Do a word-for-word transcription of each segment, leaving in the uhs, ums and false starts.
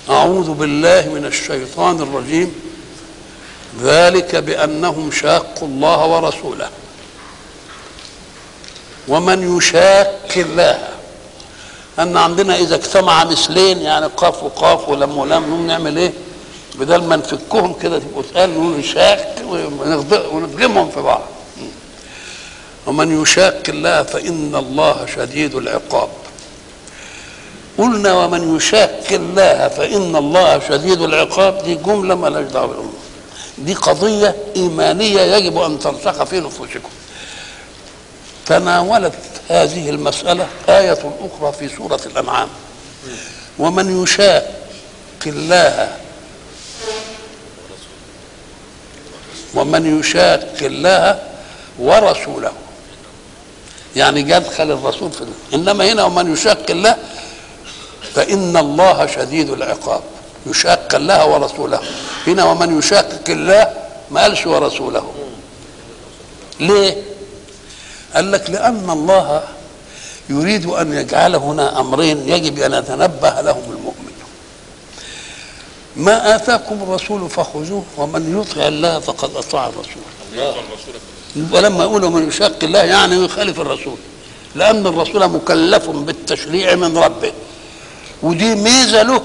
أعوذ بالله من الشيطان الرجيم. ذلك بأنهم شاقوا الله ورسوله، ومن يشاق الله، أن عندنا إذا اجتمع مثلين يعني قاف وقاف ولم ولم نقوم نعمل إيه؟ بدل ما نفكهم كده تبقوا تقال نقول نشاق ونضغمهم في بعض. ومن يشاق الله فإن الله شديد العقاب. قلنا ومن يشاق الله فإن الله شديد العقاب، دي جملة ما لهاش دعوة بالأمة، دي قضية إيمانية يجب أن ترسخ في نفوسكم. تناولت هذه المسألة آية أخرى في سورة الأنعام: ومن يشاق الله ومن يشاق الله ورسوله، يعني يدخل الرسول في الله. إنما هنا ومن يشاق الله فإن الله شديد العقاب. يشاق الله ورسوله، هنا ومن يشاقق الله ما قالش ورسوله. ليه؟ قال لك لأن الله يريد أن يجعل هنا أمرين يجب أن يتنبه لهم المؤمن. ما آتاكم الرسول فخذوه ومن يطع الله فقد أطاع الرسول. ولما يقولوا من يشاق الله يعني يخالف الرسول، لأن الرسول مكلف بالتشريع من ربه، ودي ميزة له.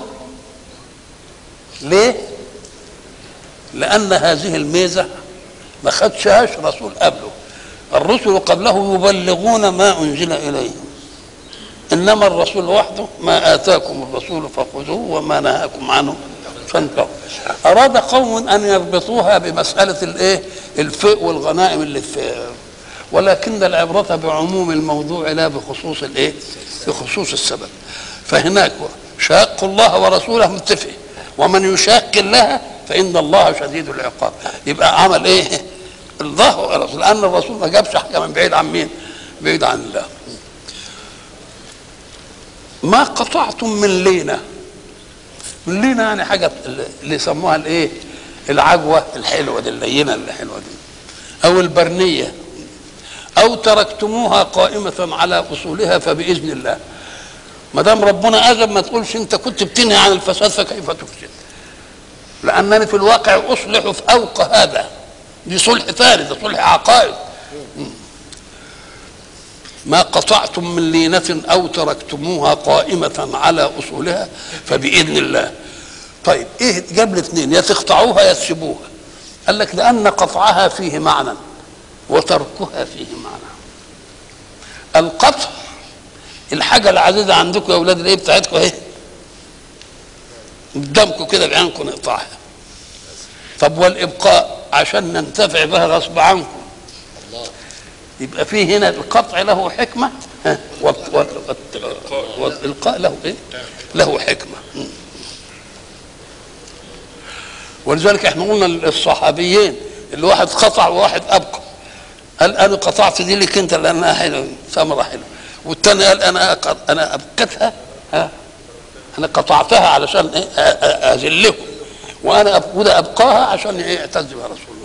ليه؟ لأن هذه الميزة ما خدشهاش رسول قبله. الرسل قبله يبلغون ما أنزل إليهم، إنما الرسول وحده ما آتاكم الرسول فخذوه وما نهاكم عنه فانتهوا. أراد قوم أن يربطوها بمسألة الإيه؟ الفئ والغنائم اللي في، ولكن العبرة بعموم الموضوع لا بخصوص الإيه؟ بخصوص السبب. فهناك شاق الله ورسوله متفق، ومن يشاق الله فإن الله شديد العقاب. يبقى عمل إيه؟ الله ورسوله، لأن الرسول ما جابش حاجة من بعيد عن مين؟ بعيد عن الله. ما قطعتم من لينة، من لينة يعني حاجة اللي يسموها الإيه؟ العجوة الحلوة دي، اللينة الحلوة دي، أو البرنية، أو تركتموها قائمة على أصولها فبإذن الله. ما دام ربنا أذن ما تقولش أنت كنت بتنهي عن الفساد فكيف تفسد، لأنني في الواقع أصلح في فوق هذا. دي صلح ثاني، ده صلح عقائد. ما قطعتم من لينة أو تركتموها قائمة على أصولها فبإذن الله. طيب إيه جاب الاثنين؟ يا تقطعوها يا تسيبوها. قال لك لأن قطعها فيه معنى وتركها فيه معنى. القطع الحاجة العزيزة عندكم يا أولاد الإيه بتاعتكم إيه؟ قدامكم كده بعينكم نقطعها. طب والإبقاء عشان ننتفع بها غصب عنكم. يبقى فيه هنا القطع له حكمة، والإلقاء له إيه؟ له حكمة. ولذلك احنا قلنا الصحابيين اللي واحد قطع وواحد أبقى، قال أنا قطعت دي لك أنت لأنها حلوة ثمرة حلوة، والثاني قال أنا أنا أبقتها، ها أنا قطعتها علشان إيه؟ أذلهم، وأنا أبقى أبقاها عشان إيه؟ اعتز بها رسول الله.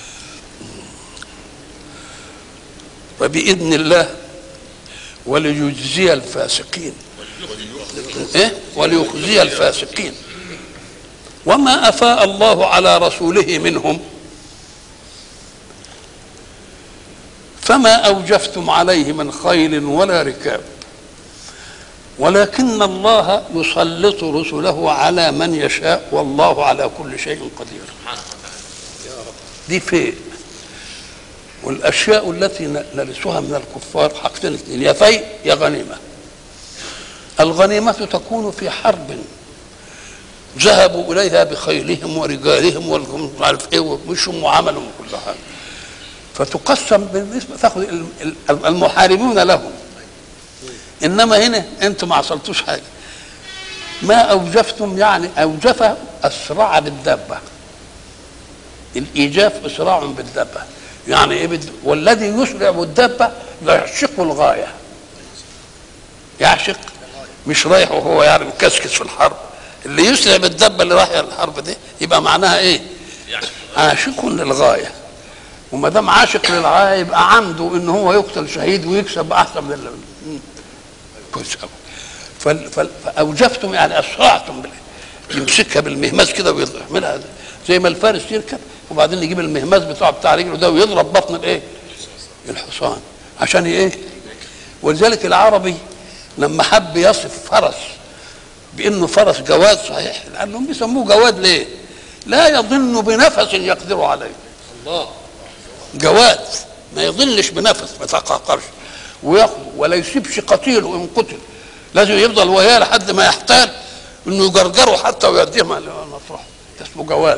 وبإذن الله وليجزي الفاسقين، إيه؟ وليخزي الفاسقين. وما أفاء الله على رسوله منهم فما أوجفتم عليه من خيل ولا ركاب، ولكن الله يسلط رسله على من يشاء والله على كل شيء قدير. دي فيه. والأشياء التي نرثها من الكفار حاجتين اثنين: يا فيء يا غنيمة. الغنيمة تكون في حرب ذهبوا إليها بخيلهم ورجالهم والهم عارف إيه ومشهم وعملوا كل حاجة، فتقسم بالنسبة تاخذ المحاربون لهم. إنما هنا أنتم ما عصلتوش حاجة. ما أوجفتم يعني أوجف أسرع بالدابة. الإيجاف إسراع بالدابة يعني إيه؟ والذي يسرع بالدابة يعشق الغاية، يعشق مش رايح وهو يعني مكسكس في الحرب. اللي يسرع بالدابة اللي رايح الحرب دي يبقى معناها إيه؟ عاشق للغاية. وما دام عاشق للغاية يبقى عنده إن هو يقتل شهيد ويكسب أحسن من اللي كويس قوي. فاوجفتم يعني اسرعتم يمسكها بالمهماز كده ويعملها زي ما الفارس يركب، وبعدين يجيب المهماز بتاعه بتاع رجله ده ويضرب بطن الايه؟ الحصان عشان ايه؟ ولذلك العربي لما حب يصف فرس بانه فرس جواد صحيح، لانهم بيسموه جواد ليه؟ لا يظن بنفس يقدر عليه. الله جواد ما يظنش بنفس، ما يتقهقرش وياخده ولا يسيبش قتيله ان قتل، لازم يفضل وياه لحد ما يحتال انه يجرجره حتى ويوديه مطرحه، اسمه جواد.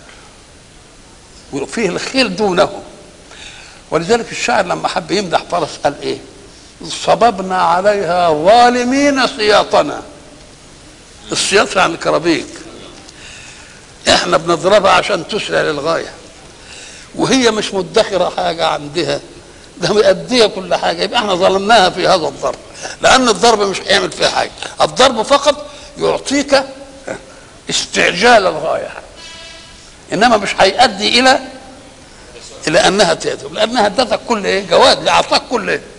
وفيه الخيل دونه. ولذلك الشاعر لما حب يمدح فرس قال ايه؟ صببنا عليها ظالمين سياطنا. السياط يعني الكرابيك، احنا بنضربها عشان تسرع للغايه، وهي مش مدخره حاجه عندها، ده مأديه كل حاجه، يبقى احنا ظلمناها في هذا الضرب، لان الضرب مش هيعمل فيها حاجه، الضرب فقط يعطيك استعجال الغايه، انما مش هيؤدي الى الى انها تهدم، لانها ادتك كل ايه؟ جواد، اعطاك كل ايه؟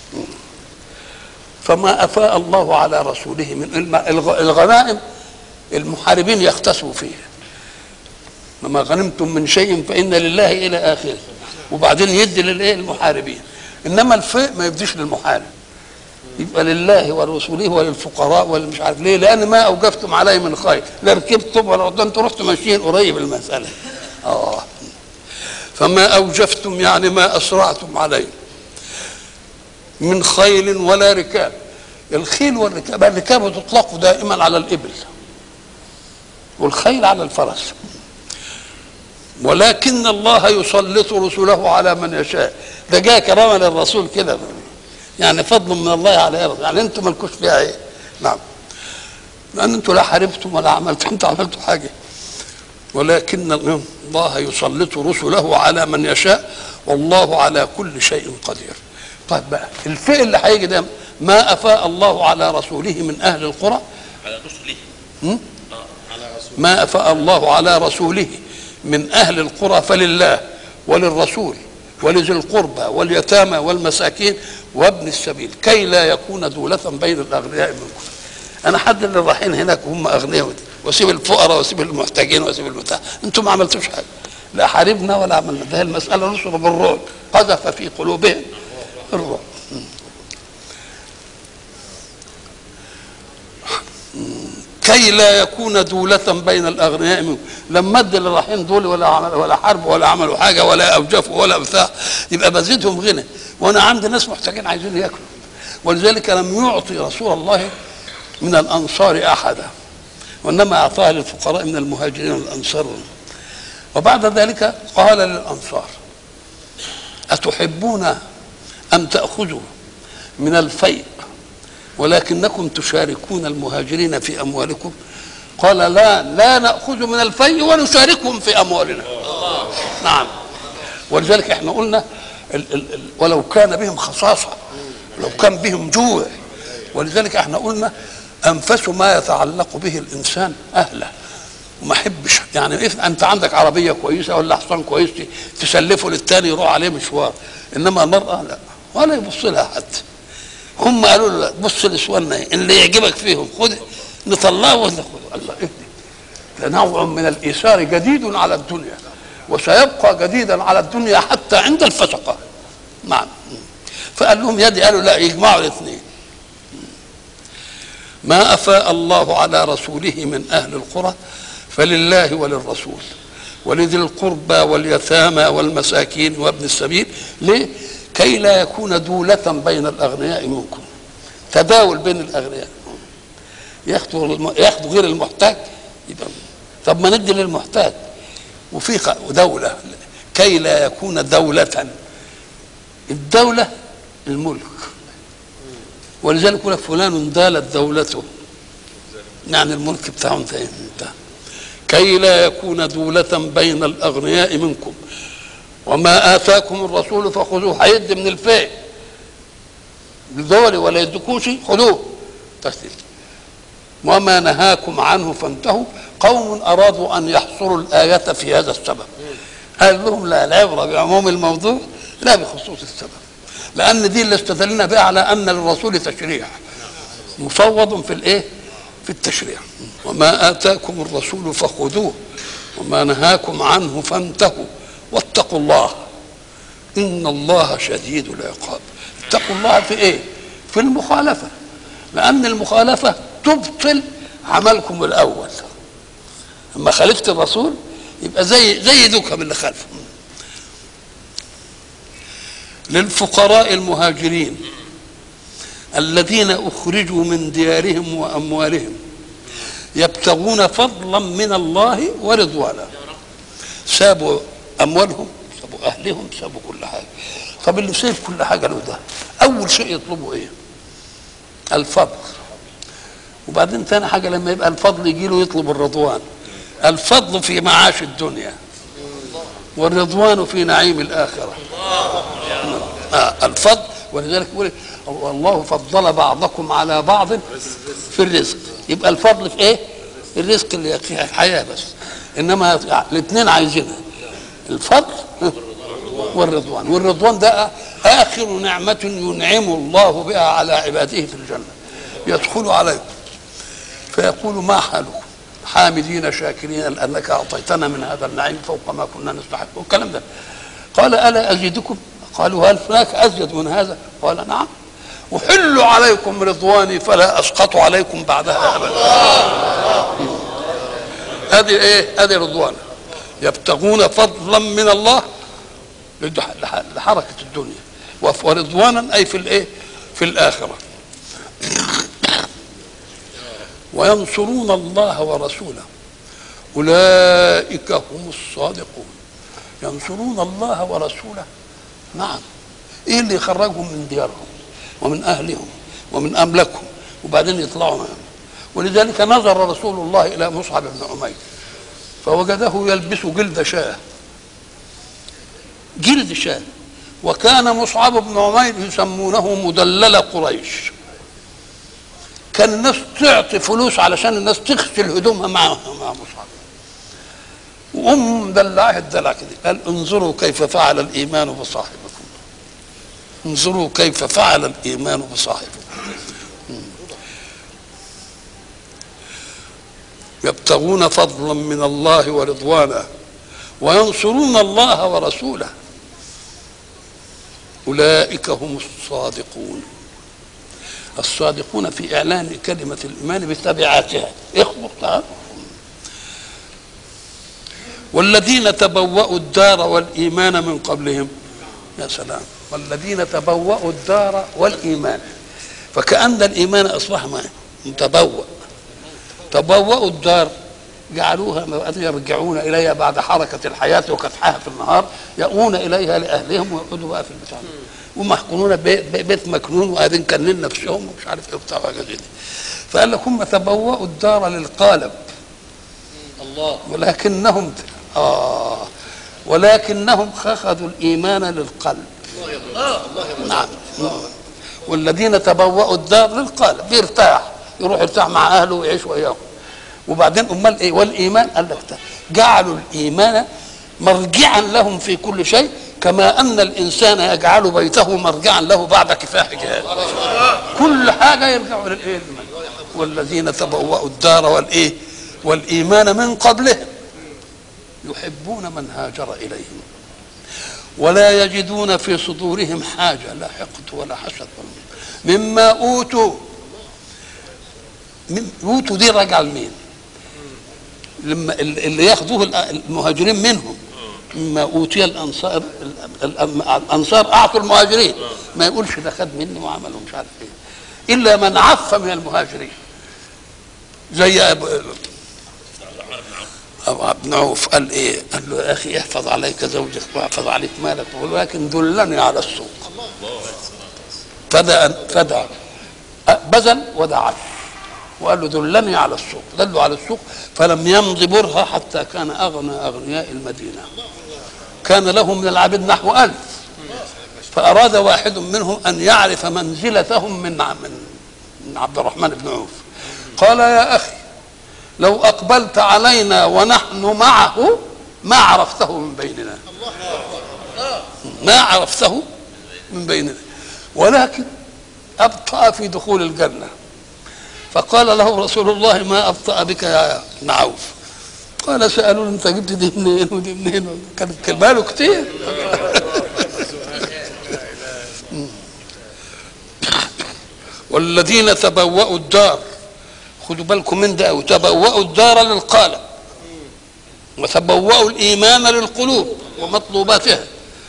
فما افاء الله على رسوله من الغنائم المحاربين يختصوا فيها، وما غنمتم من شيء فإن لله إلى آخره، وبعدين يدي للايه؟ المحاربين. انما الفيء ما يديش للمحارب، يبقى لله ورسوله وللفقراء والمش عارف ليه، لان ما اوجفتم عليه من خير، لا ركبتم ولا انتوا رحتوا ماشيين قريب المساله. اه فما اوجفتم يعني ما اسرعتم عليه من خيل ولا ركاب. الخيل والركاب، الركاب تطلق دائما على الابل والخيل على الفرس، ولكن الله يسلط رسله على من يشاء. ده جاء كرامه للرسول كده، يعني فضل من الله على الرسول، يعني انتم مالكوش فيها ايه؟ نعم، لان انتم لا حاربتم ولا عملتم، انتم عملتوا حاجه، ولكن الله يسلط رسله على من يشاء والله على كل شيء قدير. طيب بقى الفئ اللي هيجي ده، ما افاء الله على رسوله من اهل القرى، على رسوله على رسوله ما افاء الله على رسوله من اهل القرى فلله وللرسول ولذي القربى واليتامى والمساكين وابن السبيل كي لا يكون دولة بين الاغنياء منكم. انا حد اللي رايحين هناك وهم اغنياء واسيب الفقراء واسيب المحتاجين واسيب المتاع، انتم ما عملتوش حاجه، لا حاربنا ولا عملنا، ده المساله نصر بالرعب، قذف في قلوبهم الرعب. كي لا يكون دولة بين الأغنياء منكم. لما ادي اللي رايحين دول ولا عمل ولا حرب ولا عملوا حاجة ولا أوجفوا ولا بتاع، يبقى بزيدهم غنى، وأنا عندي ناس محتاجين عايزين ياكلوا. ولذلك لم يعطي رسول الله من الأنصار أحدا، وإنما أعطاها للفقراء من المهاجرين والأنصار. وبعد ذلك قال للأنصار: أتحبون أن تأخذوا من الفيء ولكنكم تشاركون المهاجرين في أموالكم؟ قال: لا لا نأخذ من الفيء ونشاركهم في أموالنا. نعم. ولذلك احنا قلنا ال ال ال ولو كان بهم خصاصة، لو كان بهم جوع، ولذلك احنا قلنا أنفس ما يتعلق به الإنسان أهله، وما حبش يعني إيه، أنت عندك عربية كويسة ولا حصان كويس تسلفه للتاني يروح عليه مشوار، إنما المرأة لا، ولا يبص لها حد. هم قالوا له: بص لسوانا اللي يعجبك فيهم خذ، نطلعه وناخذه. الله اهدي، ده نوع من الايثار جديد على الدنيا، وسيبقى جديدا على الدنيا حتى عند الفسقه. نعم. فقال لهم يدي، قالوا لا، يجمعوا الاثنين. ما افاء الله على رسوله من اهل القرى فلله وللرسول ولذي القربى واليتامى والمساكين وابن السبيل. ليه؟ كي لا يكون دولة بين الأغنياء منكم، تداول بين الأغنياء، ياخدوا ياخدوا غير المحتاج، يبقى طب ما ندي للمحتاج. وفي دولة كي لا يكون دولة، الدولة الملك، ولذلك يقول لك فلان دالت دولته، يعني الملك بتاعه انتهى. كي لا يكون دولة بين الأغنياء منكم وما آتاكم الرسول فخذوه، هيدي من الفيء بدول ولا يدكوش، خذوه تسليم. وما نهاكم عنه فانتهوا. قوم أرادوا أن يحصروا الآية في هذا السبب، قال لهم لا، العبرة بعموم الموضوع لا بخصوص السبب، لأن دي اللي استدلنا بها على أن للرسول تشريع مفوض في الإيه؟ في التشريع. وما آتاكم الرسول فخذوه وما نهاكم عنه فانتهوا واتقوا الله إن الله شديد العقاب. اتقوا الله في ايه؟ في المخالفة، لأن المخالفة تبطل عملكم الأول. لما خالفت الرسول يبقى زي زي ذكهم اللي خالفه. للفقراء المهاجرين الذين أخرجوا من ديارهم وأموالهم يبتغون فضلا من الله ورضوانا. سابوا أموالهم، سابوا أهلهم، سابوا كل حاجة. طب اللي سيب كل حاجة له ده أول شيء يطلبوا إيه؟ الفضل. وبعدين ثاني حاجة لما يبقى الفضل يجي له يطلب الرضوان. الفضل في معاش الدنيا والرضوان في نعيم الآخرة. آه الفضل. ولذلك يقول الله فضل بعضكم على بعض في الرزق. يبقى الفضل في ايه؟ الرزق اللي يكفيها الحياة بس. انما الاثنين عايزينها، الفضل والرضوان. والرضوان ده آخر نعمة ينعم الله بها على عباده في الجنة. يدخل عليكم فيقول ما حالكم حامدين شاكرين لأنك أعطيتنا من هذا النعيم فوق ما كنا نستحق والكلام ده. قال ألا أزيدكم؟ قالوا هل هناك أزيد من هذا؟ قال نعم. أحل عليكم رضواني فلا أسقط عليكم بعدها أبدا. هذه إيه؟ هذه رضوان. يبتغون فضلا من الله لحركة الدنيا، ورضوانا أي في الإيه؟ في الآخرة. وينصرون الله ورسوله أولئك هم الصادقون. ينصرون الله ورسوله. نعم. ايه اللي يخرجهم من ديارهم ومن اهلهم ومن املاكهم وبعدين يطلعوا معهم؟ ولذلك نظر رسول الله الى مصعب بن عمير فوجده يلبس جلد شاة. جلد شاة. وكان مصعب بن عمير يسمونه مدلل قريش. كان الناس تعطي فلوس علشان الناس تغسل هدومها مع مع مصعب. وام دلعه الدلع كده قال انظروا كيف فعل الايمان بصاحبكم. انظروا كيف فعل الايمان بصاحبكم. يبتغون فضلا من الله ورضوانا وينصرون الله ورسوله اولئك هم الصادقون. الصادقون في اعلان كلمه الايمان بتبعاتها. اخبر. والذين تبوأوا الدار والإيمان من قبلهم. يا سلام. والذين تبوأوا الدار والإيمان. فكأن الإيمان أصبح متبوأ. تبوأوا الدار جعلوها يرجعون إليها بعد حركة الحياة وكفحها في النهار، يأوون إليها لأهلهم ويقعدوا بقى في البتاع ومحكونون بيت مكنون وقاعدين كنين نفسهم ومش عارف ايه وبتاع حاجه زي دي. فقال لك هم تبوأوا الدار للقالب. الله. ولكنهم آه ولكنهم أخذوا الإيمان للقلب. الله. نعم. والذين تبوأوا الدار للقلب بيرتاح، يروح يرتاح مع أهله ويعيش وياهم. وبعدين أمال إيه؟ والإيمان قال لك جعلوا الإيمان مرجعا لهم في كل شيء، كما أن الإنسان يجعل بيته مرجعا له بعد كفاح جهاد. كل حاجة يرجعوا للإيه؟ والذين تبوأوا الدار والإيه؟ والإيمان من قبلهم يحبون من هاجر إليهم ولا يجدون في صدورهم حاجة، لا حقد ولا حسد مما أوتوا. من أوتوا دي رجع لمين؟ لما اللي ياخذوه المهاجرين منهم. مما أوتي الأنصار، الأنصار أعطوا المهاجرين، ما يقولش ده خد مني وعمله مش عارف إيه، إلا من عف من المهاجرين زي أبو أبو بن عوف. قال إيه؟ قال له يا أخي احفظ عليك زوجك واحفظ عليك مالك، ولكن دلني على السوق. فدع فدع بذل ودعا وقال له دلني على السوق. دلوا على السوق فلم يمض برهة حتى كان أغنى أغنياء المدينة. كان له من العبيد نحو ألف، فأراد واحد منهم أن يعرف منزلتهم من من عبد الرحمن بن عوف. قال يا أخي لو أقبلت علينا ونحن معه ما عرفته من بيننا، ما عرفته من بيننا، ولكن أبطأ في دخول الجنة. فقال له رسول الله ما أبطأ بك يا ابن عوف؟ قال سألوني انت جبت دي منين ودي منين، كانت كلماله كتير. والذين تبوأوا الدار، خدوا بالكم من ده، وتبوأوا الدار للقالب وتبوأوا الإيمان للقلوب ومطلوباتها،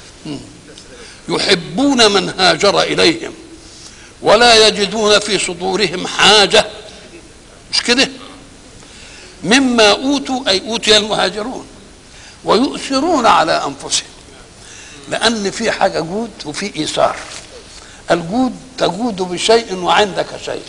يحبون من هاجر إليهم ولا يجدون في صدورهم حاجة، مش كده، مما أوتوا، أي أوتي المهاجرون، ويؤثرون على أنفسهم، لأن في حاجة جود وفي إيثار. الجود تجود بشيء وعندك شيء،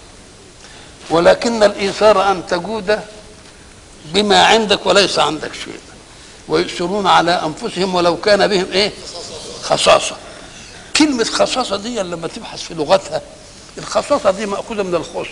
ولكن الإيثار أن تجود بما عندك وليس عندك شيء. ويؤثرون على أنفسهم ولو كان بهم إيه؟ خصاصة. كلمة خصاصة دي لما تبحث في لغتها، الخصاصة دي مأخوذة من الخص.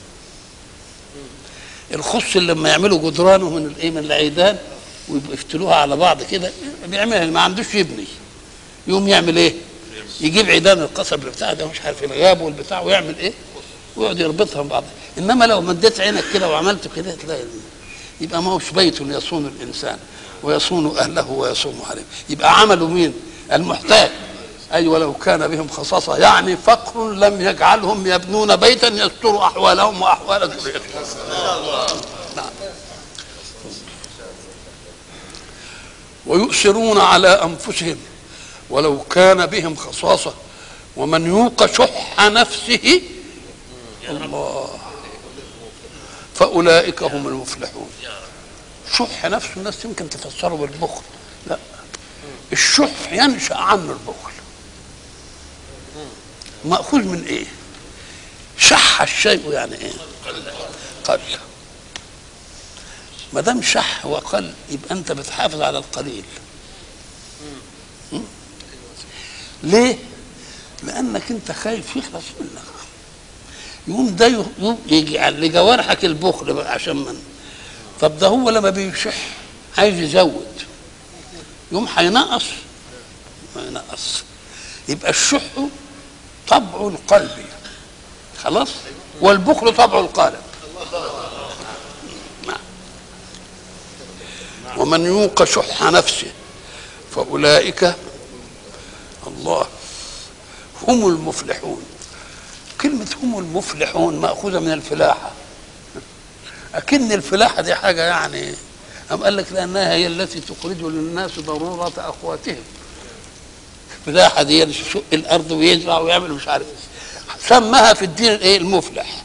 الخص اللي لما يعملوا جدرانه من الايه، من العيدان ويفتلوها على بعض كده، بيعملها ما عندوش يبني، يقوم يعمل ايه؟ يجيب عيدان القصب بتاع ده مش عارف الغاب والبتاع ويعمل ايه؟ ويقعد يربطها ببعض. انما لو مديت عينك كده وعملت كده تلاقي، يبقى ما هوش بيت يصون الانسان ويصون اهله ويصوم عليه. يبقى عملوا مين؟ المحتاج. اي ولو كان بهم خصاصه، يعني فقر لم يجعلهم يبنون بيتا يستر احوالهم واحوال ذريتهم. نعم. ويؤثرون على انفسهم ولو كان بهم خصاصه ومن يوق شح نفسه الله فاولئك هم المفلحون. شح نفسه الناس يمكن تفسره بالبخل، لا، الشح ينشا عنه البخل. مأخوذ من ايه؟ شح الشيء يعني ايه؟ قل. ما دام شح وقل يبقى انت بتحافظ على القليل. ليه؟ لانك انت خايف يخلص منك. يقوم ده يجعل لجوارحك البخل بقى عشان من. طب ده هو لما بيشح عايز يزود، يقوم هينقص ما ينقص. يبقى الشح طبع القلب خلاص، والبخل طبع القالب. ومن يوق شح نفسه فأولئك الله هم المفلحون. كلمة هم المفلحون مأخوذة من الفلاحة، أكن الفلاحة دي حاجة يعني، أم قال لك لأنها هي التي تخرج للناس ضرورة أخواتهم. الفلاحة دي يشق الأرض ويزرع ويعمل مش عارف، سمها في الدين الايه؟ المفلح.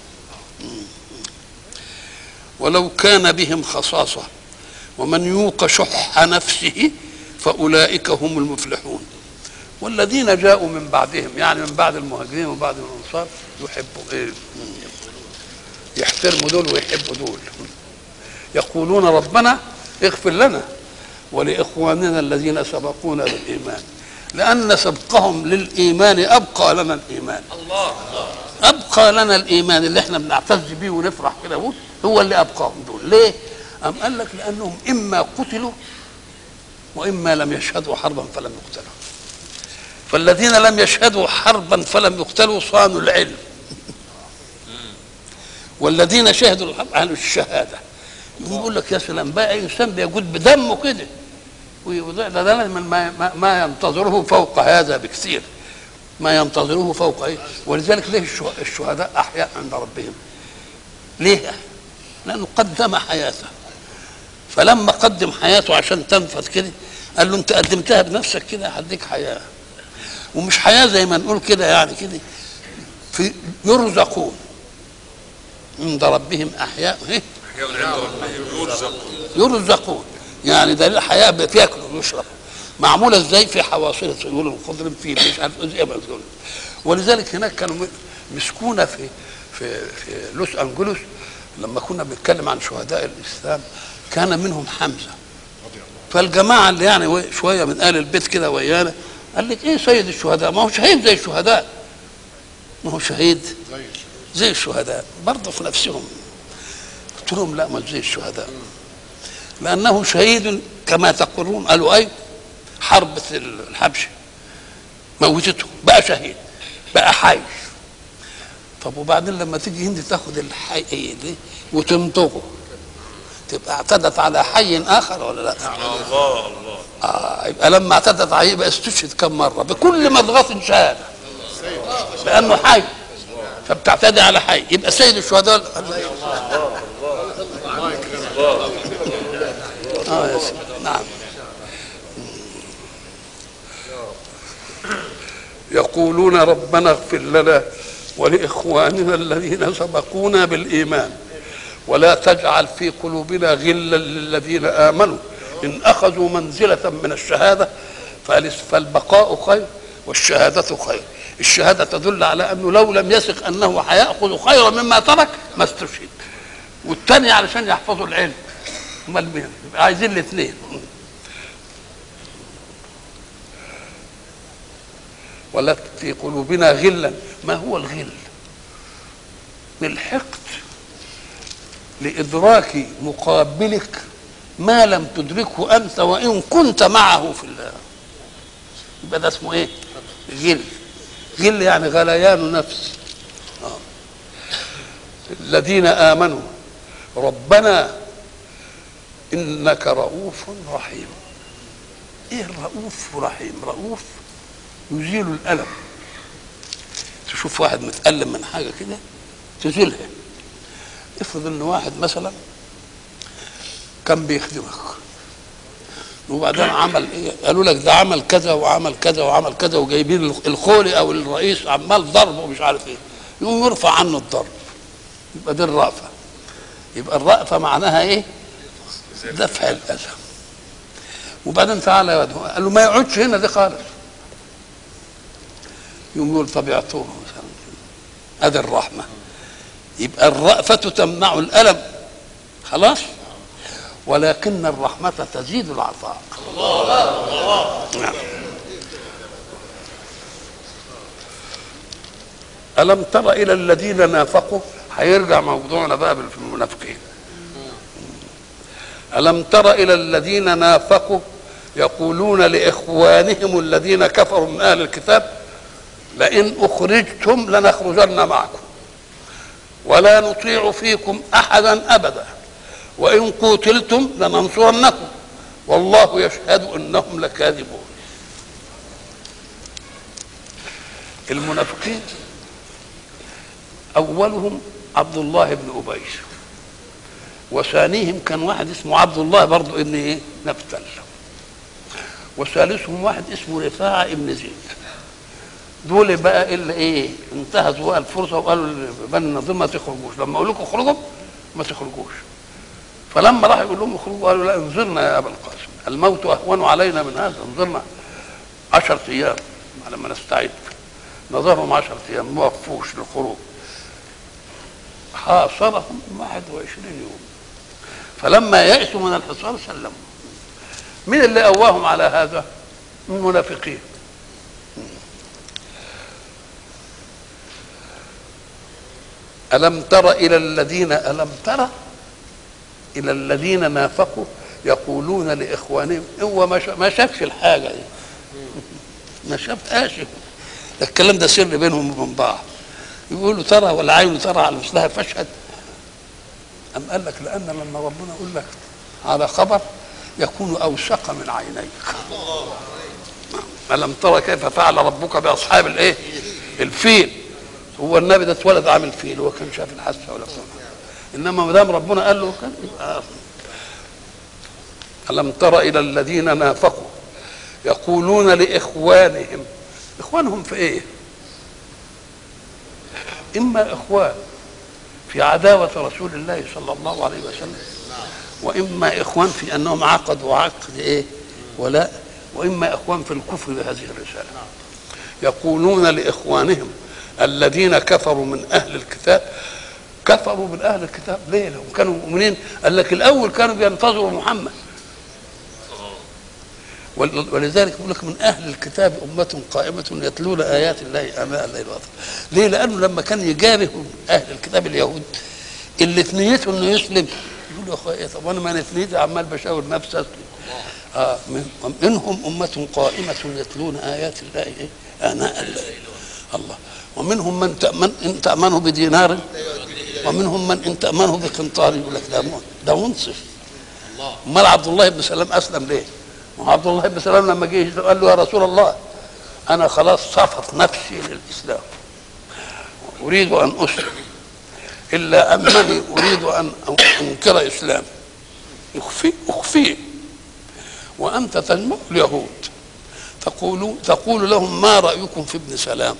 ولو كان بهم خصاصة ومن يوق شح نفسه فأولئك هم المفلحون. والذين جاءوا من بعدهم، يعني من بعد المهاجرين وبعد الأنصار، يحبوا ايه؟ يحترموا دول ويحبوا دول، يقولون ربنا اغفر لنا ولإخواننا الذين سبقونا بالإيمان، لأن سبقهم للإيمان أبقى لنا الإيمان. الله أبقى لنا الإيمان اللي احنا بنعتز بيه ونفرح كده، هو اللي أبقاهم دول. ليه؟ أم قال لك لأنهم إما قتلوا وإما لم يشهدوا حربا فلم يقتلوا. فالذين لم يشهدوا حربا فلم يقتلوا صانوا العلم، والذين شهدوا الحرب أهل الشهادة. يقول لك يا سلام بقى إنسان بيجود بدمه كده، وده ده ما, ما, ما ينتظره فوق هذا بكثير، ما ينتظره فوق ايه. ولذلك ليه الشهداء احياء عند ربهم؟ ليه؟ لانه قدم حياته، فلما قدم حياته عشان تنفذ كده قال له انت قدمتها بنفسك كده هديك حياه، ومش حياه زي ما نقول كده يعني كده، في يرزقون عند ربهم احياء ايه؟ يرزقون يعني دليل الحياه بياكلوا ويشربوا. معموله ازاي؟ في حواصل طيور خضر، في مش عارف ازاي. ولذلك هناك كانوا مسكونه في في في لوس انجلوس لما كنا بنتكلم عن شهداء الاسلام، كان منهم حمزه. فالجماعه اللي يعني شويه من اهل البيت كده ويانا قال لك ايه سيد الشهداء؟ ما هو شهيد زي الشهداء، ما هو شهيد زي الشهداء برضه في نفسهم. قلت لهم لا، مش زي الشهداء، لأنه شهيد كما تقولون. قالوا أي حرب الحبشة موتته بقى شهيد بقى حي. طب وبعدين لما تيجي هند تاخد الحي دي وتمضغه تبقى اعتدت على حي اخر ولا لا؟ الله الله. اه يبقى لما اعتدت عليه يبقى استشهد كم مره بكل مضغه شهاده لانه حي فبتعتدي على حي يبقى سيد الشهداء. اه يا سيدي نعم. يقولون ربنا اغفر لنا ولاخواننا الذين سبقونا بالايمان ولا تجعل في قلوبنا غلا للذين امنوا ان اخذوا منزله من الشهاده فالبقاء خير والشهاده خير. الشهاده تدل على انه لو لم يثق انه هياخذ خيرا مما ترك ما استشهد، والثاني علشان يحفظوا العلم. امال مين؟ عايزين الاثنين. ولا في قلوبنا غلا. ما هو الغل؟ الحقد لإدراك مقابلك ما لم تدركه أنت وإن كنت معه في الله. يبقى ده اسمه إيه؟ غل. غل يعني غليان نفس. آه. الذين آمنوا ربنا إنك رؤوف رحيم. إيه الرؤوف رحيم؟ رؤوف يزيل الألم. تشوف واحد متألم من حاجة كده تزيلها. افرض ان واحد مثلا كان بيخدمك وبعدين عمل ايه؟ قالوا لك ده عمل كذا وعمل كذا وعمل كذا وجايبين الخولي او الرئيس عمال ضرب ومش عارف ايه، يقوم يرفع عنه الضرب. يبقى دي الرأفة. يبقى الرأفة معناها ايه؟ دفع الأذى. وبعدين تعالى يا ولد قال له ما يقعدش هنا دي خالص. يقوم يقول طب يعطوه مثلا. ادي الرحمة. يبقى الرأفة تمنع الألم خلاص، ولكن الرحمة تزيد العطاء. الله. نعم. ألم تر إلى الذين نافقوا؟ هيرجع موضوعنا بقى في المنافقين. ألم تر إلى الذين نافقوا يقولون لإخوانهم الذين كفروا من أهل الكتاب لئن أخرجتم لنخرجن معكم ولا نطيع فيكم أحدا أبدا وإن قتلتم لننصرنكم والله يشهد أنهم لكاذبون. المنافقين أولهم عبد الله بن أبي وثانيهم كان واحد اسمه عبد الله برضه ابن ايه؟ نفتل. وثالثهم واحد اسمه رفاعة ابن زيد. دول بقى اللي ايه؟ انتهزوا بقى الفرصه وقالوا لبني النضير ما تخرجوش، لما اقول لكم اخرجوا ما تخرجوش. فلما راح يقول لهم اخرجوا قالوا لا انظرنا يا ابا القاسم الموت اهون علينا من هذا، انظرنا عشرة ايام على ما نستعد. نظرهم عشرة ايام ما وقفوش للخروج. حاصرهم واحد وعشرين يوم. فلما يأسوا من الحصار سلموا. مين اللي قواهم على هذا؟ المنافقين. ألم تر إلى الذين ألم تر إلى الذين نافقوا يقولون لإخوانهم. هو ما شافش الحاجة دي، ما شافهاش. الكلام ده سر بينهم وبين بعض. يقولوا ترى والعين ترى على مثلها فاشهد. أم قال لك لأن لما ربنا يقول لك على خبر يكون أوثق من عينيك. ألم ترى كيف فعل ربك بأصحاب الإيه؟ الفيل. هو النبي ده اتولد عامل فيل، هو كان شاف الحادثة ولا كان. إنما ما دام ربنا قال له كان يبقى. ألم تر إلى الذين نافقوا يقولون لإخوانهم. إخوانهم في إيه؟ إما إخوان في عداوة رسول الله صلى الله عليه وسلم، وإما إخوان في أنهم عقدوا عقد إيه؟ ولا، وإما إخوان في الكفر بهذه الرسالة. يقولون لإخوانهم الذين كفروا من أهل الكتاب. كفروا من أهل الكتاب ليه؟ لهم كانوا مؤمنين. قال لك الأول كانوا بينتظروا محمد، ولذلك يقول لك من أهل الكتاب أمة قائمة يتلون آيات الله آناء الليل والنهار. ليه؟ لأنه لما كان يجابه أهل الكتاب اليهود اللي في نيته إنه يسلم يقول له يا أخويا طب أنا ما نيتي عمال بشاور نفسي أسلم. آه منهم أمة قائمة يتلون آيات الله آناء الليل. الله. ومنهم من تأمن ان تأمنه بدينار ومنهم من ان تأمنه بقنطار. يقول لك ده ده منصف. امال عبد الله بن سلام اسلم ليه؟ وعبد الله بن سلام لما جه قال له يا رسول الله انا خلاص صفت نفسي للاسلام اريد ان اسلم الا انني اريد ان انكر اسلام اخفي اخفيه وانت تجمع اليهود تقول تقول لهم ما رايكم في ابن سلام؟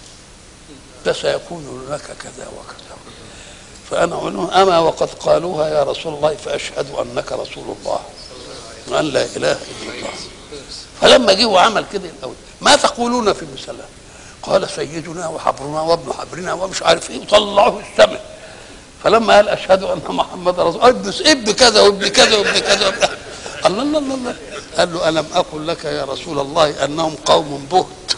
فسيكون لك كذا وكذا. فانا اقول لهم اما وقد قالوها يا رسول الله فاشهد انك رسول الله وان لا اله الا الله. فلما جه وعمل كده الاول ما تقولون في ابن سلام؟ قال سيدنا وحبرنا وابن حبرنا ومش عارف ايه وطلعوه السماء. فلما قال اشهد ان محمد رسول الله ابن ابن كذا وابن كذا وابن كذا وابن الله الله الله الله. قال له الم اقل لك يا رسول الله انهم قوم بهت.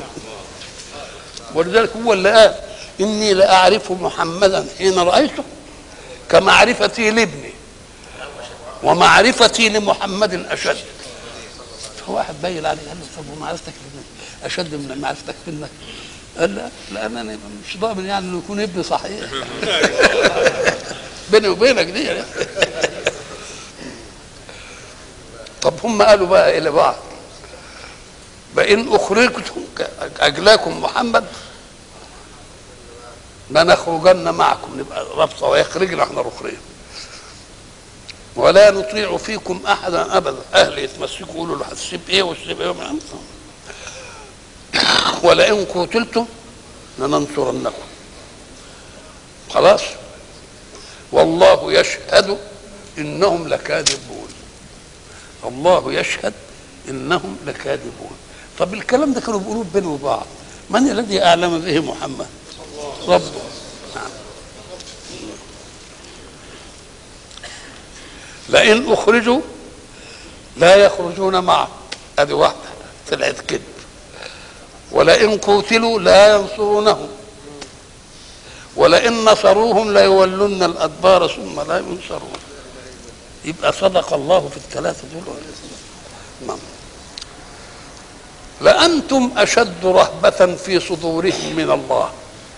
ولذلك هو اللي قال اني لاعرف محمدا حين رايته كمعرفتي لابني ومعرفتي لمحمد اشد. فواحد بين عليه قال له طب ومعرفتك اشد من معرفتك منك؟ قال لا لانني مش ضامن يعني انه يكون ابني صحيح. بيني وبينك دي يعني. طب هم قالوا بقى الى بعض بان اخرجتم اجلاكم محمد لنخرجن معكم نبقى رابطه ويخرجنا احنا الاخرين ولا نطيع فيكم احدا ابدا. اهل يتمسكوا يقولوا له هتسيب ايه وتسيب ايه ولئن قتلتم لننصرنكم. خلاص والله يشهد انهم لكاذبون. الله يشهد انهم لكاذبون. طب الكلام ده كانوا بيقولوه بينهم وبعض من الذي اعلم به محمد؟ ربه. نعم. لئن اخرجوا لا يخرجون معه هذه واحده طلعت كذب. ولئن قتلوا لا ينصرونهم ولئن نصروهم ليولن الادبار ثم لا ينصرون. يبقى صدق الله في الثلاثه دول. نعم. لأنتم أشد رهبة في صدورهم من الله.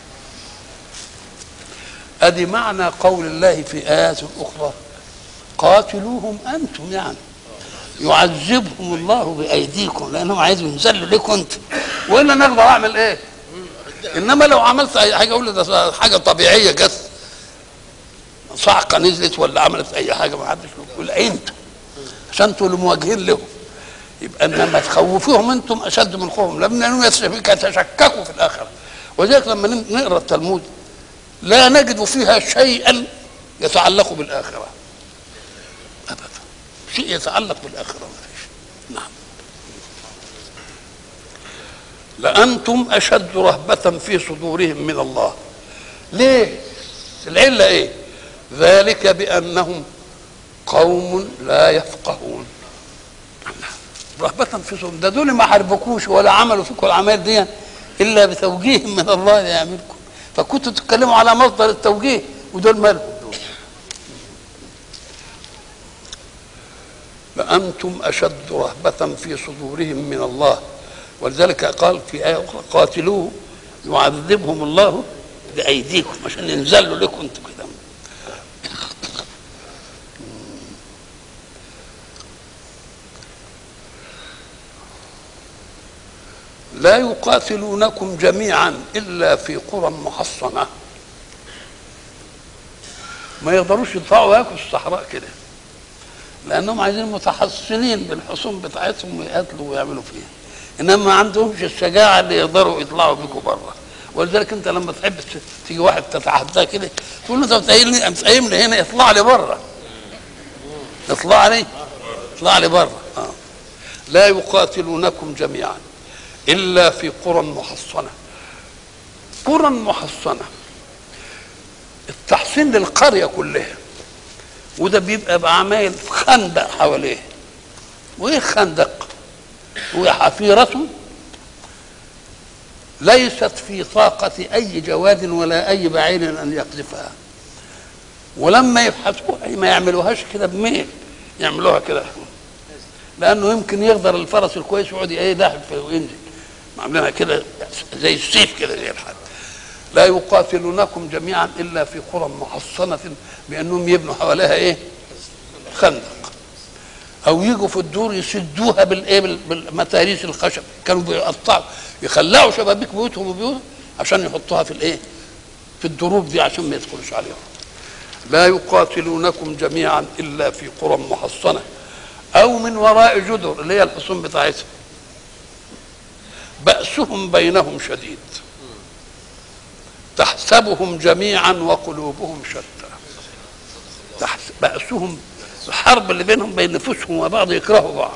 أدي معنى قول الله في آيات أخرى قاتلوهم أنتم يعني يعذبهم الله بأيديكم لأنهم عايزوا ينزلوا لكم أنت وإلا نقدر أعمل إيه؟ إنما لو عملت أي حاجة أقول ده حاجة طبيعية جت صعقة نزلت ولا عملت أي حاجة ما حدش يقول أنت عشان أنتوا اللي مواجهين لهم. يبقى انما تخوفوهم انتم اشد من خوفهم لانهم يتشككوا في الاخره. ولذلك لما نقرا التلمود لا نجد فيها شيئا يتعلق بالاخره ابدا. شيء يتعلق بالاخره ما فيش. نعم. لانتم اشد رهبه في صدورهم من الله. ليه؟ العله ايه؟ ذلك بانهم قوم لا يفقهون. رهبة في صدورهم ده دول ما حاربكوش ولا عملوا فيكم العمال دي الا بتوجيه من الله ليعملكم. فكنتوا تتكلموا على مصدر التوجيه ودول مالهم دول. فأنتم أشد رهبة في صدورهم من الله. ولذلك قال في آية أخرى قاتلوه يعذبهم الله بأيديكم عشان ينزلوا لكم انتم كده. لا يقاتلونكم جميعا إلا في قرى محصنة. ما يقدروش يطلعوا ياكلوا في الصحراء كده لأنهم عايزين متحصنين بالحصون بتاعتهم ويقاتلوا ويعملوا فيها. إنما ما عندهمش الشجاعة اللي يقدروا يطلعوا بيكوا بره. ولذلك أنت لما تحب تيجي واحد تتحداه كده تقول له أنت بتقيم لي هنا اطلع لي بره. اطلع لي اطلع لي بره. آه. لا يقاتلونكم جميعا إلا في قرى محصنة. قرى محصنة التحصين للقرية كلها وده بيبقى بعمايل خندق حواليه. وإيه خندق؟ هو حفيرة ليست في طاقة أي جواد ولا أي بعير أن يقذفها. ولما يبحثوها ما يعملوهاش كده بميل يعملوها كده لأنه يمكن يقدر الفرس الكويس يقعد ايه داخل وينزل. عاملينها كده زي السيف كده زي الحد. لا يقاتلونكم جميعا الا في قرى محصنه بانهم يبنوا حواليها ايه؟ خندق، او يجوا في الدور يسدوها بالايه؟ بالمتاريس الخشب. كانوا بيقطعوا يخلعوا شبابيك بيوتهم وبيوتهم عشان يحطوها في الايه؟ في الدروب دي عشان ما يدخلوش عليهم. لا يقاتلونكم جميعا الا في قرى محصنه او من وراء جدر اللي هي الحصون بتاعتها بأسهم بينهم شديد تحسبهم جميعا وقلوبهم شتى. بأسهم الحرب اللي بينهم بين نفوسهم وبعض يكرهوا بعض.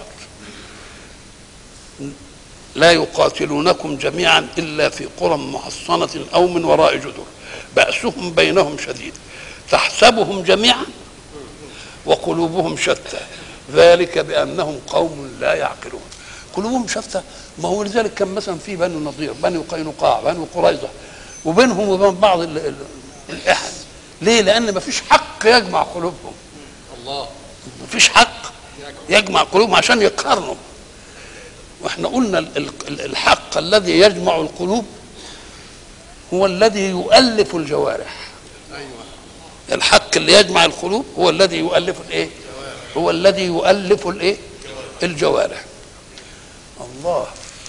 لا يقاتلونكم جميعا إلا في قرى محصنة أو من وراء جدر بأسهم بينهم شديد تحسبهم جميعا وقلوبهم شتى ذلك بأنهم قوم لا يعقلون. قلوبهم شتى. ما هو لذلك كان مثلا في بنو النضير بنو قينقاع بنو قريظة وبينهم وبين بعض الإحد. ليه؟ لأن ما فيش حق يجمع قلوبهم. الله. ما فيش حق يجمع قلوبهم عشان يقارنوا. واحنا قلنا الحق الذي يجمع القلوب هو الذي يؤلف الجوارح. ايوه. الحق اللي يجمع القلوب هو الذي يؤلف الايه؟ هو الذي يؤلف الايه؟ الجوارح. الله.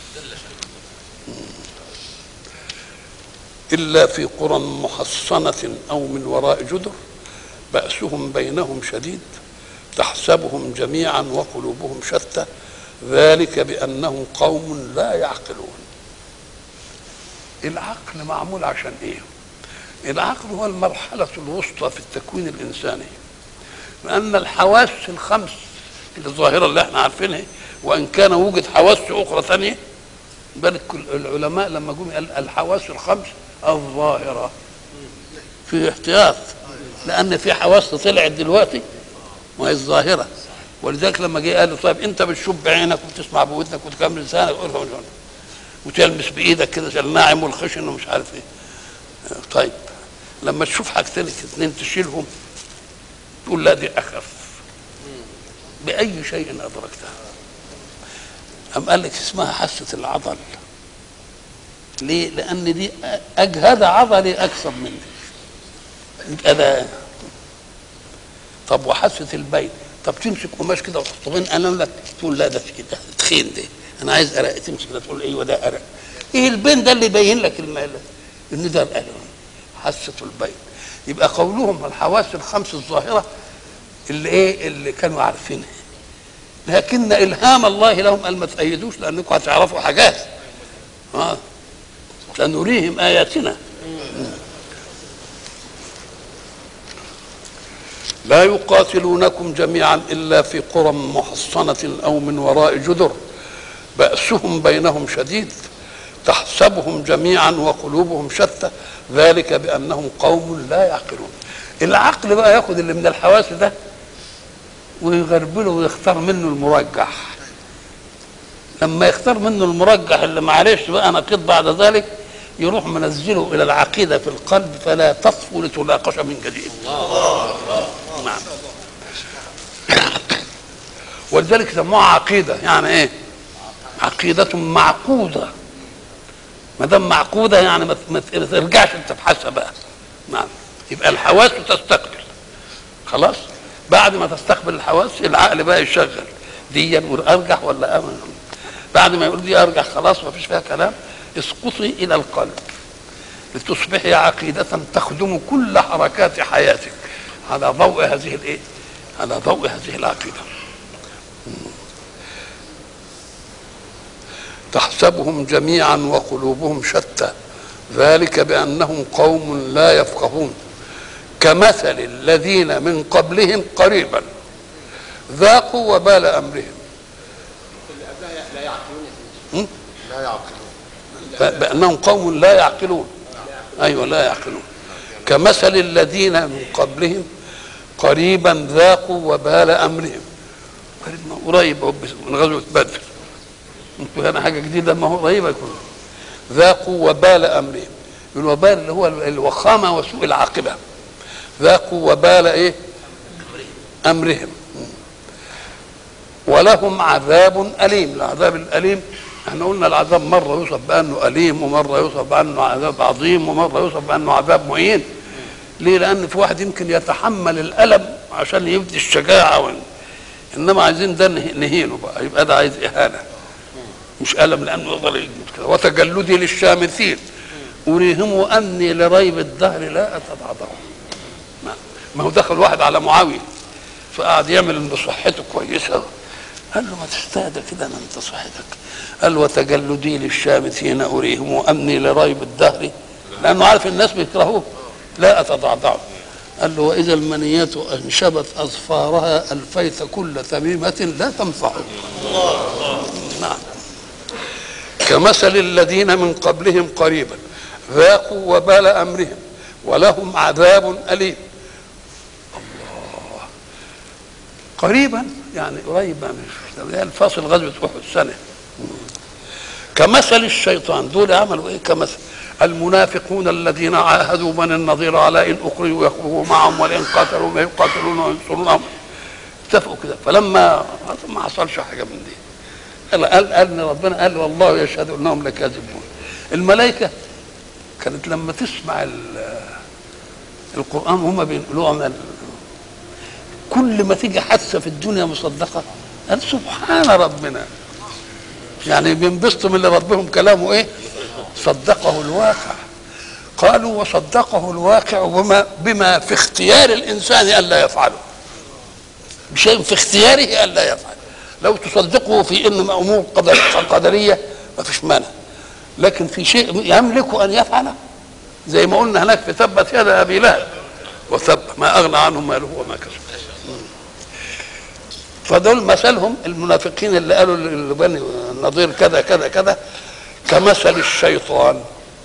إلا في قرى محصنة أو من وراء جدر بأسهم بينهم شديد تحسبهم جميعا وقلوبهم شتى ذلك بأنهم قوم لا يعقلون. العقل معمول عشان إيه؟ العقل هو المرحلة الوسطى في التكوين الإنساني، لأن الحواس الخمس الظاهرة اللي احنا عارفينها وإن كان وجد حواس أخرى ثانية، بل العلماء لما جم قال الحواس الخمس الظاهرة في احتياط، لأن في حواس طلعت دلوقتي وهي الظاهرة. ولذلك لما جه قال طيب أنت بتشوف بعينك وبتسمع بودنك وتكمل لسانك وتلمس بإيدك كده الناعم والخشن ومش عارف إيه. طيب لما تشوف حاجتين اثنين تشيلهم تقول لا دي أخف. بأي شيء أدركتها؟ أم قال لك اسمها حاسة العضل. ليه؟ لأن دي أجهد عضلي أكثر من دي. ده طب وحاسة البين، طب تمسك قماش كده وتحط بين ألم لك تقول لا ده في ده تخين ده أنا عايز أرق، تمسك كده تقول أيوه ده أرق. إيه البين ده اللي يبين لك المال إن ده الألم؟ حاسة البين. يبقى قولهم الحواس الخمس الظاهرة اللي إيه اللي كانوا عارفينها، لكن إلهام الله لهم قال ما تأيدوش لأنكم هتعرفوا حاجات. آه سنريهم آياتنا. لا يقاتلونكم جميعا إلا في قرى محصنة أو من وراء جدر بأسهم بينهم شديد تحسبهم جميعا وقلوبهم شتى ذلك بأنهم قوم لا يعقلون. العقل بقى ياخد اللي من الحواس ده ويغربله ويختار منه المرجح. لما يختار منه المرجح اللي معلش بقى نقيض بعد ذلك يروح منزله الى العقيده في القلب فلا تصفو لتناقش من جديد. نعم. ولذلك سموها عقيده. يعني ايه؟ عقيده معقوده. ما دام معقوده يعني ما ترجعش تبحثها بقى. نعم. يبقى الحواس تستقبل خلاص. بعد ما تستقبل الحواس العقل بقى يشغل دي ارجح ولا امن. بعد ما يقول دي ارجح خلاص ما فيش فيها كلام اسقطي الى القلب لتصبحي عقيدة تخدم كل حركات حياتك على ضوء هذه الايه؟ على ضوء هذه العقيدة. تحسبهم جميعا وقلوبهم شتى ذلك بأنهم قوم لا يفقهون كمثل الذين من قبلهم قريبا ذاقوا وبال أمرهم. لا يعقلون. لا يعقلون. بأنهم قوم لا يعقلون. أيوة لا يعقلون. كمثل الذين من قبلهم قريبا ذاقوا وبال أمرهم. قريب من غزوة بدر. انتوا هنا حاجة جديدة ما هو قريبة يكون. ذاقوا وبال أمرهم. الوبال اللي هو الوخامة وسوء العاقبة. ذاقوا وبال إيه؟ أمرهم. ولهم عذاب أليم. العذاب الأليم احنا قلنا العذاب مره يوصف بانه اليم، ومره يوصف بانه عذاب عظيم، ومره يوصف بانه عذاب مهين. ليه؟ لان في واحد يمكن يتحمل الالم عشان يبدي الشجاعه وال... انما عايزين ده نهينه بقى، يبقى ده عايز اهانه مش الم، لانه يقدر يجمد كده. وتجلدي للشامثين اريهم اني لريب الدهر لا اتضعضع. ما هو دخل واحد على معاويه فقعد يعمل ان صحته كويسه، قال له ما تستهدى كده، انا انت صحتك. قال وتجلدي للشامثين اريهم اني لريب الدهر، لانه عارف الناس بيكرهوه، لا اتضعضع. قال له واذا المنيات انشبت اظفارها الفيت كل تميمه لا تنفع. نعم. كمثل الذين من قبلهم قريبا ذاقوا وبال امرهم ولهم عذاب اليم. الله، قريبا يعني قريبا، مش الفاصل غزوه احد سنه. كمثل الشيطان، دول عملوا ايه؟ كمثل المنافقون الذين عاهدوا بني النضير على ان اخرجوا يخرجوا معهم ولئن قاتلوا ما يقاتلون وينصرونهم، اتفقوا كده. فلما ما حصلش حاجه من دي، قال قال ان ربنا قال والله يشهد انهم لكاذبون. الملائكه كانت لما تسمع القران وهم بينقلوها من كل ما تيجي حادثه في الدنيا مصدقه قال سبحان ربنا، يعني بينبسطوا من اللي ربهم كلامه ايه؟ صدقه الواقع. قالوا وصدقه الواقع بما بما في اختيار الانسان الا يفعله، بشيء في اختياره الا يفعل. لو تصدقه في ان امور قدر قدريه ما فيش مانع، لكن في شيء يملك ان يفعله، زي ما قلنا هناك في تبت يد ابي لهب وتب ما اغنى عنه ماله وما كسب. فدول مثلهم المنافقين اللي قالوا لبني النضير كذا كذا كذا، كمثل الشيطان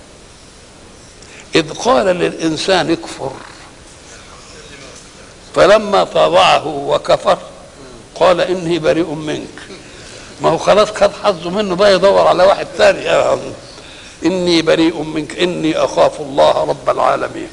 إذ قال للإنسان اكفر فلما طاوعه وكفر قال إني بريء منك. ما هو خلاص خد حظه منه بقى يدور على واحد ثاني. إني بريء منك إني أخاف الله رب العالمين.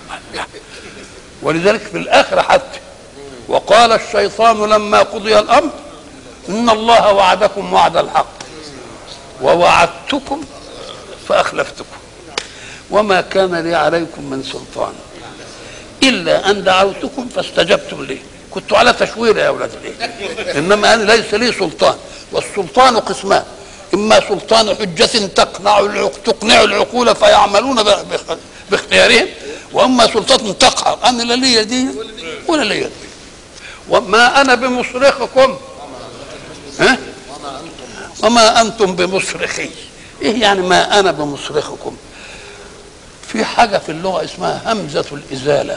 ولذلك في الآخرة حتى وقال الشيطان لما قضي الأمر إن الله وعدكم وعد الحق ووعدتكم فأخلفتكم وما كان لي عليكم من سلطان إلا أن دعوتكم فاستجبتم لي. كنت على تشوير يا أولاد ليه؟ إنما أنا ليس لي سلطان، والسلطان قسمان، إما سلطان حجة تقنع تقنع العقول فيعملون باختيارهم، وأما سلطان تقهر أنا لا لي دي ولا لي دي. وما أنا بمصرخكم ها؟ وما أنتم بمصرخي. إيه يعني ما أنا بمصرخكم؟ في حاجة في اللغة اسمها همزة الإزالة.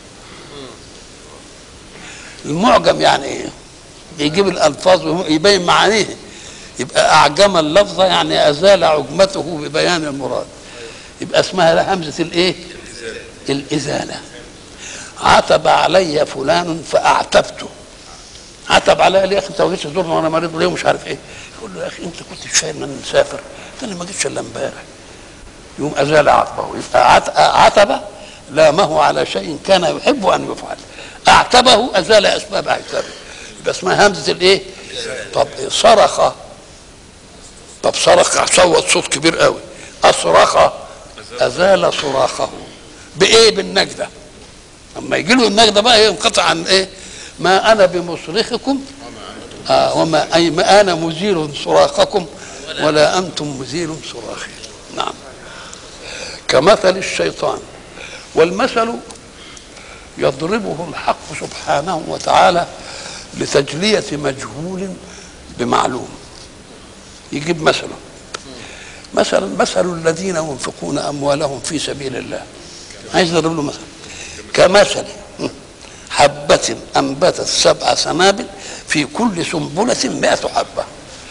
المعجم يعني إيه؟ يجيب الألفاظ ويبين معانيه، يبقى أعجم اللفظ يعني أزال عجمته ببيان المراد، يبقى اسمها همزة الإيه؟ الإزالة. عتب علي فلان فأعتبته. عتب علي ليه يا اخي انت ما جيتش تزورنا وانا مريض ليه ومش عارف ايه؟ يقول له يا اخي انت كنت شايل ان نسافر، قال لي ما جيتش الا امبارح. يوم ازال عتبه، يبقى عتب لامه على شيء كان يحب ان يفعل، اعتبه ازال اسباب اعتابه، يبقى اسمها همزه الايه؟ طب صرخ، طب صرخ صوت صوت كبير قوي، اصرخ ازال صراخه بايه؟ بالنجده. اما يجي له النجده بقى ينقطع عن ايه؟ ما انا بمصرخكم آه وما اي ما انا مزيل صراخكم ولا انتم مزيل صراخي. نعم. كمثل الشيطان، والمثل يضربه الحق سبحانه وتعالى لتجلية مجهول بمعلوم. يجيب مثلا مثلا مثل الذين ينفقون اموالهم في سبيل الله، عايز يضرب له مثلا كمثل حبة أنبتت سبع سنابل في كل سنبلة مئة حبة.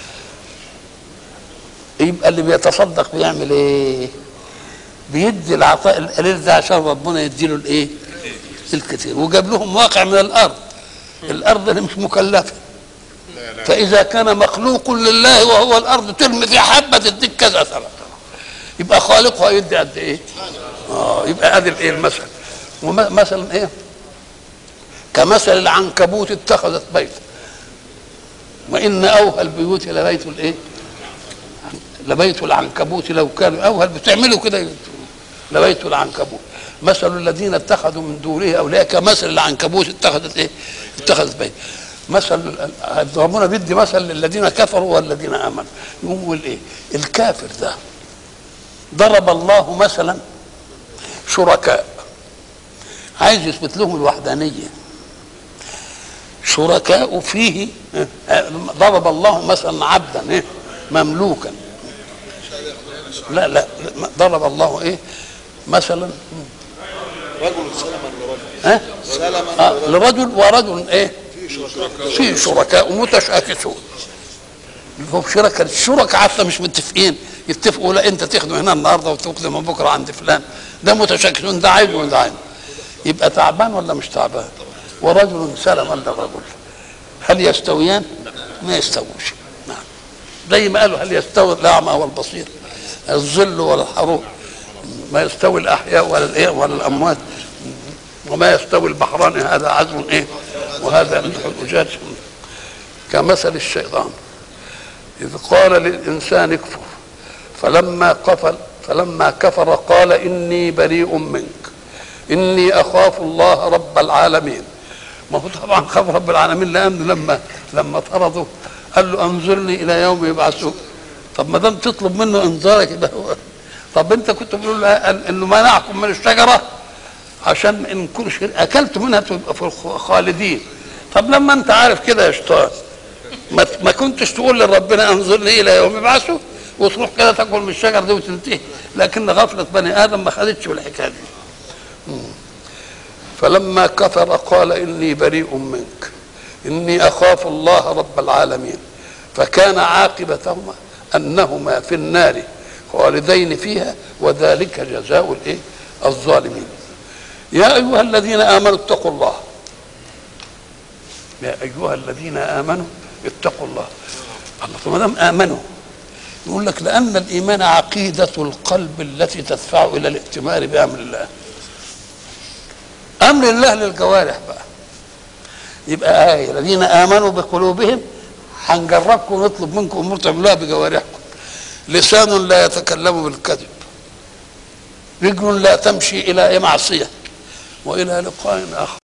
يبقى اللي بيتصدق بيعمل ايه؟ بيدي العطاء القليل ده عشان ربنا يديله الايه؟ الكثير. وجاب لهم واقع من الأرض، الأرض اللي مش مكلفة، فإذا كان مخلوق لله وهو الأرض ترمي في حبة تديك كذا ثمرة، يبقى خالقها يدي قد ايه؟ اه يبقى ادي الايه المثل. ومثلا ايه؟ كمثل العنكبوت اتخذت بيتا وان اوهى البيوت لبيت الايه؟ لبيت العنكبوت لو كانوا اوهل بتعملوا كده لبيت العنكبوت مثل الذين اتخذوا من دونه اولياء كمثل العنكبوت اتخذت ايه؟ اتخذت بيت. مثل ربنا بيدي مثل للذين كفروا والذين امنوا. يقول ايه؟ الكافر ده ضرب الله مثلا شركاء عايز يثبت لهم الوحدانيه، شركاء فيه. ضرب الله مثلا عبدا مملوكا، لا لا ضرب الله ايه مثلا رجل سلما لرجل ها سلما آه لرجل ورجل ايه في شركاء متشاكسون. هم شركاء الشركاء حتى مش متفقين، يتفقوا لا انت تخدم هنا النهارده وتخدم بكره عند فلان، ده متشاكسون، ده عايز وده عايز، يبقى تعبان ولا مش تعبان؟ ورجل سلما لرجل هل يستويان؟ ما يستووش. نعم زي ما قالوا هل يستوي الاعمى والبصير، الظل والحروب، ما يستوي الاحياء ولا الايه ولا الاموات، وما يستوي البحران هذا عذب ايه وهذا ملح اجاج. كمثل الشيطان اذ قال للانسان اكفر فلما كفر فلما كفر قال اني بريء منك اني اخاف الله رب العالمين. ما هو طبعا خاف رب العالمين لانه لما لما طرده قال له انظرني الى يوم يبعثون. طب ما دام تطلب منه انذارك يبقى هو، طب انت كنت بتقول له انه منعكم من الشجره عشان ان كل شيء اكلت منها تبقى في الخالدين. طب لما انت عارف كده يا شيطان ما, ما كنتش تقول لربنا انظرني الى يوم يبعثوا وتروح كده تاكل من الشجره دي وتنتهي. لكن غفله بني ادم ما خدتش بالحكايه دي. فلما كفر قال اني بريء منك اني اخاف الله رب العالمين. فكان عاقبتهما انهما في النار خالدين فيها وذلك جزاء الايه الظالمين. يا ايها الذين امنوا اتقوا الله، يا ايها الذين امنوا اتقوا الله. الله فما دام امنوا يقول لك لان الايمان عقيده القلب التي تدفع الى الائتمار بامر الله. امر الله للجوارح بقى، يبقى آية الذين امنوا بقلوبهم هنجربكم ونطلب منكم امور تعملوها بجوارحكم. لسان لا يتكلم بالكذب، رجل لا تمشي الى معصيه، والى لقاء اخر.